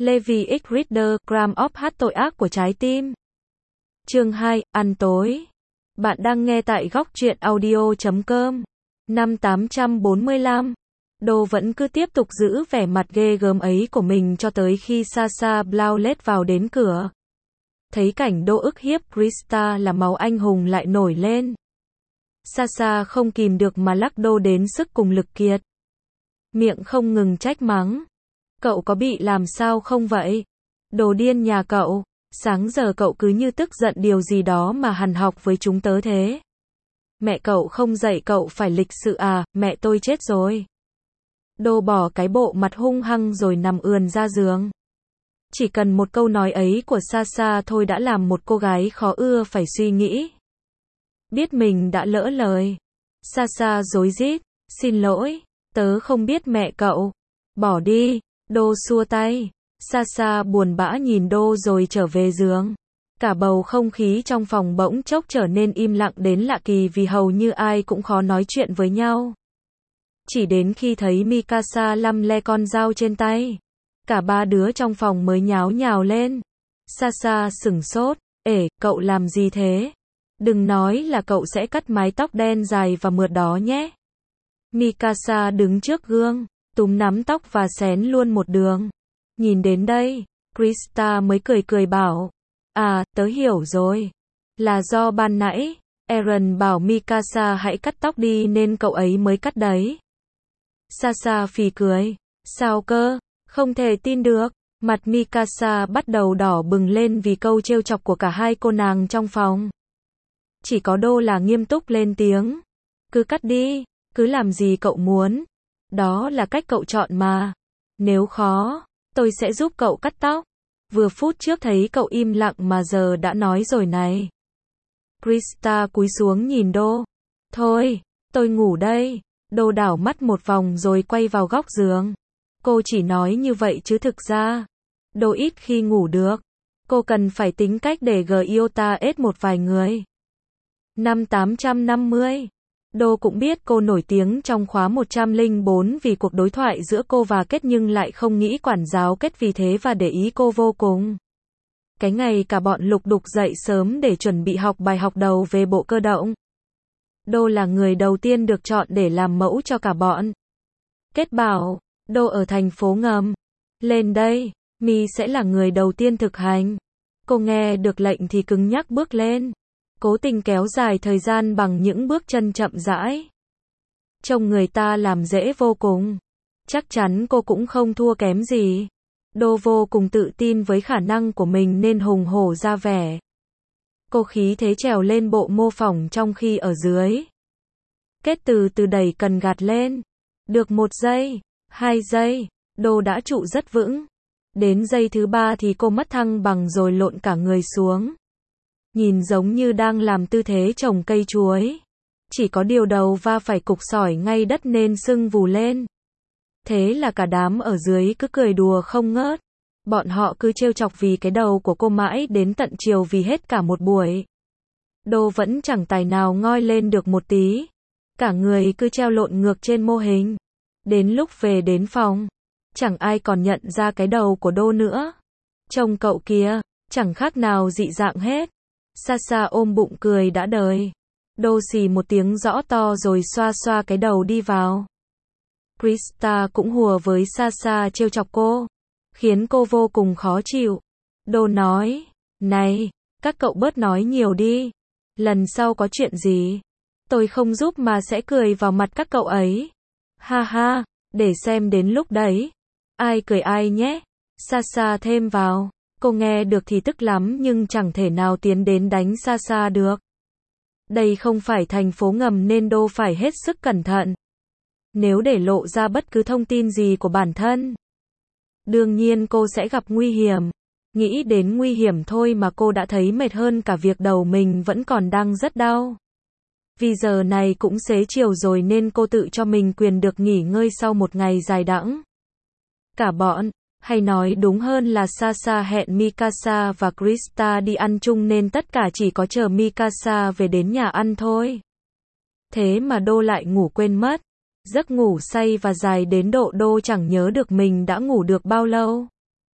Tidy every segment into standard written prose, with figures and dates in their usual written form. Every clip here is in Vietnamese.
Levi X Reader, Gram of hát tội ác của trái tim. Chương 2, ăn tối. Bạn đang nghe tại góc truyện audio.com. Năm 845. Đô vẫn cứ tiếp tục giữ vẻ mặt ghê gớm ấy của mình cho tới khi Sasha Blaulet vào đến cửa. Thấy cảnh Đô ức hiếp Krista là máu anh hùng lại nổi lên. Sasha không kìm được mà lắc Đô đến sức cùng lực kiệt. Miệng không ngừng trách mắng. Cậu có bị làm sao không vậy? Đồ điên nhà cậu, sáng giờ cậu cứ như tức giận điều gì đó mà hằn học với chúng tớ thế. Mẹ cậu không dạy cậu phải lịch sự à, mẹ tôi chết rồi. Đô bỏ cái bộ mặt hung hăng rồi nằm ườn ra giường. Chỉ cần một câu nói ấy của Sasha thôi đã làm một cô gái khó ưa phải suy nghĩ. Biết mình đã lỡ lời. Sasha rối rít, xin lỗi, tớ không biết mẹ cậu. Bỏ đi. Đô xua tay. Sasha buồn bã nhìn Đô rồi trở về giường. Cả bầu không khí trong phòng bỗng chốc trở nên im lặng đến lạ kỳ vì hầu như ai cũng khó nói chuyện với nhau. Chỉ đến khi thấy Mikasa lăm le con dao trên tay, cả ba đứa trong phòng mới nháo nhào lên. Sasha sửng sốt. Ể, cậu làm gì thế? Đừng nói là cậu sẽ cắt mái tóc đen dài và mượt đó nhé. Mikasa đứng trước gương, túm nắm tóc và xén luôn một đường. Nhìn đến đây, Krista mới cười cười bảo. À, tớ hiểu rồi. Là do ban nãy, Eren bảo Mikasa hãy cắt tóc đi nên cậu ấy mới cắt đấy. Sasha phì cười. Sao cơ? Không thể tin được. Mặt Mikasa bắt đầu đỏ bừng lên vì câu trêu chọc của cả hai cô nàng trong phòng. Chỉ có Đô là nghiêm túc lên tiếng. Cứ cắt đi, cứ làm gì cậu muốn. Đó là cách cậu chọn mà. Nếu khó, tôi sẽ giúp cậu cắt tóc. Vừa phút trước thấy cậu im lặng mà giờ đã nói rồi này. Krista cúi xuống nhìn Đô. Thôi, tôi ngủ đây. Đô đảo mắt một vòng rồi quay vào góc giường. Cô chỉ nói như vậy chứ thực ra, Đô ít khi ngủ được. Cô cần phải tính cách để Gyota ết một vài người. Năm 850. Đô cũng biết cô nổi tiếng trong khóa 104 vì cuộc đối thoại giữa cô và Kết nhưng lại không nghĩ quản giáo Kết vì thế và để ý cô vô cùng. Cái ngày cả bọn lục đục dậy sớm để chuẩn bị học bài học đầu về bộ cơ động. Đô là người đầu tiên được chọn để làm mẫu cho cả bọn. Kết bảo, Đô ở thành phố ngầm. Lên đây, Mi sẽ là người đầu tiên thực hành. Cô nghe được lệnh thì cứng nhắc bước lên. Cố tình kéo dài thời gian bằng những bước chân chậm rãi. Trông người ta làm dễ vô cùng. Chắc chắn cô cũng không thua kém gì. Đô vô cùng tự tin với khả năng của mình nên hùng hổ ra vẻ. Cô khí thế trèo lên bộ mô phỏng trong khi ở dưới. Kết từ từ đẩy cần gạt lên. Được 1 giây, 2 giây, Đô đã trụ rất vững. Đến giây thứ 3 thì cô mất thăng bằng rồi lộn cả người xuống. Nhìn giống như đang làm tư thế trồng cây chuối. Chỉ có điều đầu va phải cục sỏi ngay đất nên sưng vù lên. Thế là cả đám ở dưới cứ cười đùa không ngớt. Bọn họ cứ trêu chọc vì cái đầu của cô mãi đến tận chiều vì hết cả một buổi. Đô vẫn chẳng tài nào ngoi lên được một tí. Cả người cứ treo lộn ngược trên mô hình. Đến lúc về đến phòng, chẳng ai còn nhận ra cái đầu của Đô nữa. Trông cậu kia, chẳng khác nào dị dạng hết. Sasha ôm bụng cười đã đời. Đô xì một tiếng rõ to rồi xoa xoa cái đầu đi vào. Krista cũng hùa với Sasha trêu chọc cô, khiến cô vô cùng khó chịu. Đô nói, này, các cậu bớt nói nhiều đi. Lần sau có chuyện gì, tôi không giúp mà sẽ cười vào mặt các cậu ấy. Ha ha, để xem đến lúc đấy. Ai cười ai nhé. Sasha thêm vào. Cô nghe được thì tức lắm nhưng chẳng thể nào tiến đến đánh Sasha được. Đây không phải thành phố ngầm nên Đô phải hết sức cẩn thận. Nếu để lộ ra bất cứ thông tin gì của bản thân, đương nhiên cô sẽ gặp nguy hiểm. Nghĩ đến nguy hiểm thôi mà cô đã thấy mệt hơn cả việc đầu mình vẫn còn đang rất đau. Vì giờ này cũng xế chiều rồi nên cô tự cho mình quyền được nghỉ ngơi sau một ngày dài đẵng. Cả bọn, hay nói đúng hơn là Sasha hẹn Mikasa và Krista đi ăn chung nên tất cả chỉ có chờ Mikasa về đến nhà ăn thôi. Thế mà Đô lại ngủ quên mất. Giấc ngủ say và dài đến độ Đô chẳng nhớ được mình đã ngủ được bao lâu.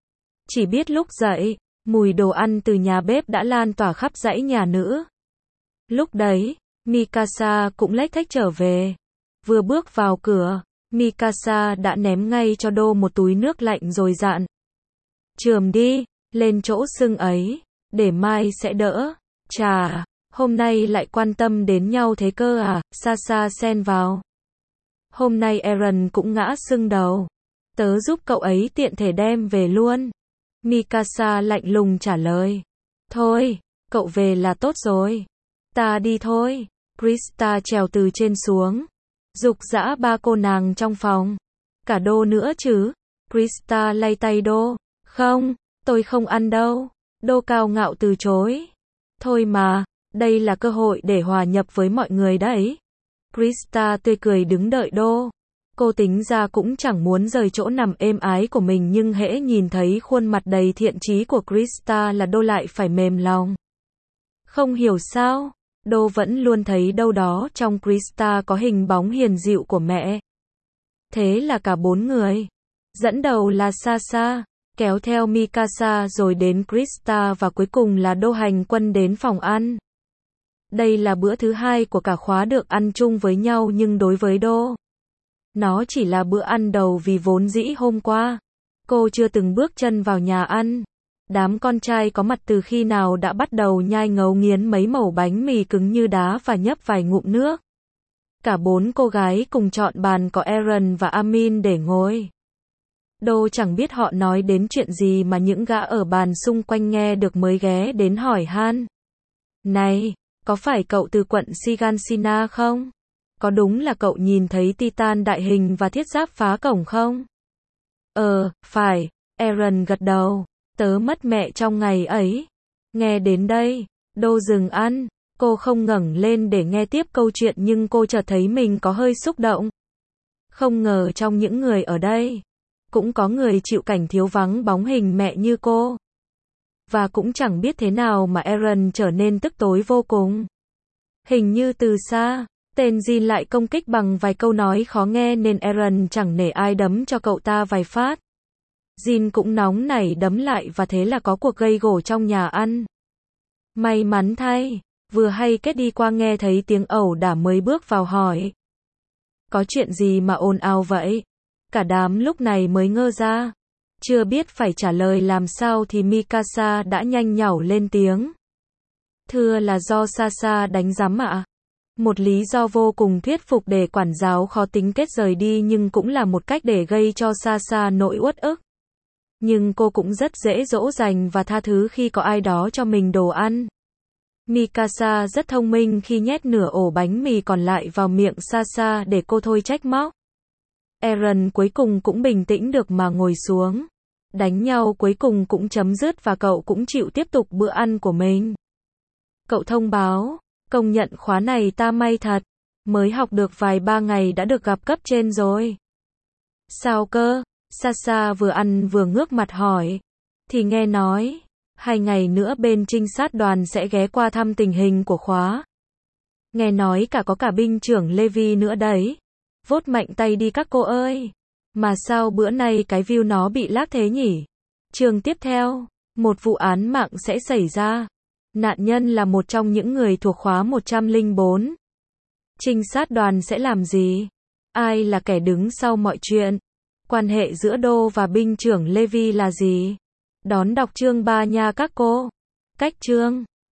Chỉ biết lúc dậy, mùi đồ ăn từ nhà bếp đã lan tỏa khắp dãy nhà nữ. Lúc đấy, Mikasa cũng lếch thếch trở về. Vừa bước vào cửa, Mikasa đã ném ngay cho Do một túi nước lạnh rồi dặn. Chườm đi, lên chỗ sưng ấy, để mai sẽ đỡ. Chà, hôm nay lại quan tâm đến nhau thế cơ à, Sasa xen vào. Hôm nay Eren cũng ngã sưng đầu. Tớ giúp cậu ấy tiện thể đem về luôn. Mikasa lạnh lùng trả lời. Thôi, cậu về là tốt rồi. Ta đi thôi. Krista trèo từ trên xuống. Giục giã ba cô nàng trong phòng. Cả Do nữa chứ. Krista lay tay Do. Không, tôi không ăn đâu. Do cao ngạo từ chối. Thôi mà, đây là cơ hội để hòa nhập với mọi người đấy. Krista tươi cười đứng đợi Do. Cô tính ra cũng chẳng muốn rời chỗ nằm êm ái của mình nhưng hễ nhìn thấy khuôn mặt đầy thiện chí của Krista là Do lại phải mềm lòng. Không hiểu sao, Do vẫn luôn thấy đâu đó trong Krista có hình bóng hiền dịu của mẹ. Thế là cả bốn người, dẫn đầu là Sasa, kéo theo Mikasa rồi đến Krista và cuối cùng là Do hành quân đến phòng ăn. Đây là bữa thứ hai của cả khóa được ăn chung với nhau nhưng đối với Do, nó chỉ là bữa ăn đầu vì vốn dĩ hôm qua, cô chưa từng bước chân vào nhà ăn. Đám con trai có mặt từ khi nào đã bắt đầu nhai ngấu nghiến mấy mẩu bánh mì cứng như đá và nhấp vài ngụm nước. Cả bốn cô gái cùng chọn bàn có Eren và Amin để ngồi. Do chẳng biết họ nói đến chuyện gì mà những gã ở bàn xung quanh nghe được mới ghé đến hỏi han. Này, có phải cậu từ quận Shiganshina không? Có đúng là cậu nhìn thấy Titan đại hình và thiết giáp phá cổng không? Phải, Eren gật đầu. Tớ mất mẹ trong ngày ấy. Nghe đến đây, Do dừng ăn. Cô không ngẩng lên để nghe tiếp câu chuyện nhưng cô chợt thấy mình có hơi xúc động. Không ngờ trong những người ở đây, cũng có người chịu cảnh thiếu vắng bóng hình mẹ như cô. Và cũng chẳng biết thế nào mà Eren trở nên tức tối vô cùng. Hình như từ xa, tên Jin lại công kích bằng vài câu nói khó nghe nên Eren chẳng nể ai đấm cho cậu ta vài phát. Jin cũng nóng nảy đấm lại và thế là có cuộc gây gổ trong nhà ăn. May mắn thay, vừa hay Kết đi qua nghe thấy tiếng ẩu đả mới bước vào hỏi. Có chuyện gì mà ồn ào vậy? Cả đám lúc này mới ngơ ra. Chưa biết phải trả lời làm sao thì Mikasa đã nhanh nhảu lên tiếng. Thưa là do Sasa đánh giám ạ. Một lý do vô cùng thuyết phục để quản giáo khó tính Kết rời đi nhưng cũng là một cách để gây cho Sasa nỗi uất ức. Nhưng cô cũng rất dễ dỗ dành và tha thứ khi có ai đó cho mình đồ ăn. Mikasa rất thông minh khi nhét nửa ổ bánh mì còn lại vào miệng Sasa để cô thôi trách móc. Eren cuối cùng cũng bình tĩnh được mà ngồi xuống. Đánh nhau cuối cùng cũng chấm dứt và cậu cũng chịu tiếp tục bữa ăn của mình. Cậu thông báo, công nhận khóa này ta may thật. Mới học được vài ba ngày đã được gặp cấp trên rồi. Sao cơ? Sasa vừa ăn vừa ngước mặt hỏi. Thì nghe nói, 2 ngày nữa bên trinh sát đoàn sẽ ghé qua thăm tình hình của khóa. Nghe nói có cả binh trưởng Levi nữa đấy. Vốt mạnh tay đi các cô ơi. Mà sao bữa nay cái view nó bị lag thế nhỉ? Chương tiếp theo, một vụ án mạng sẽ xảy ra. Nạn nhân là một trong những người thuộc khóa 104. Trinh sát đoàn sẽ làm gì? Ai là kẻ đứng sau mọi chuyện? Quan hệ giữa Do và binh trưởng Levi là gì? Đón đọc chương 3 nha các cô. Cách chương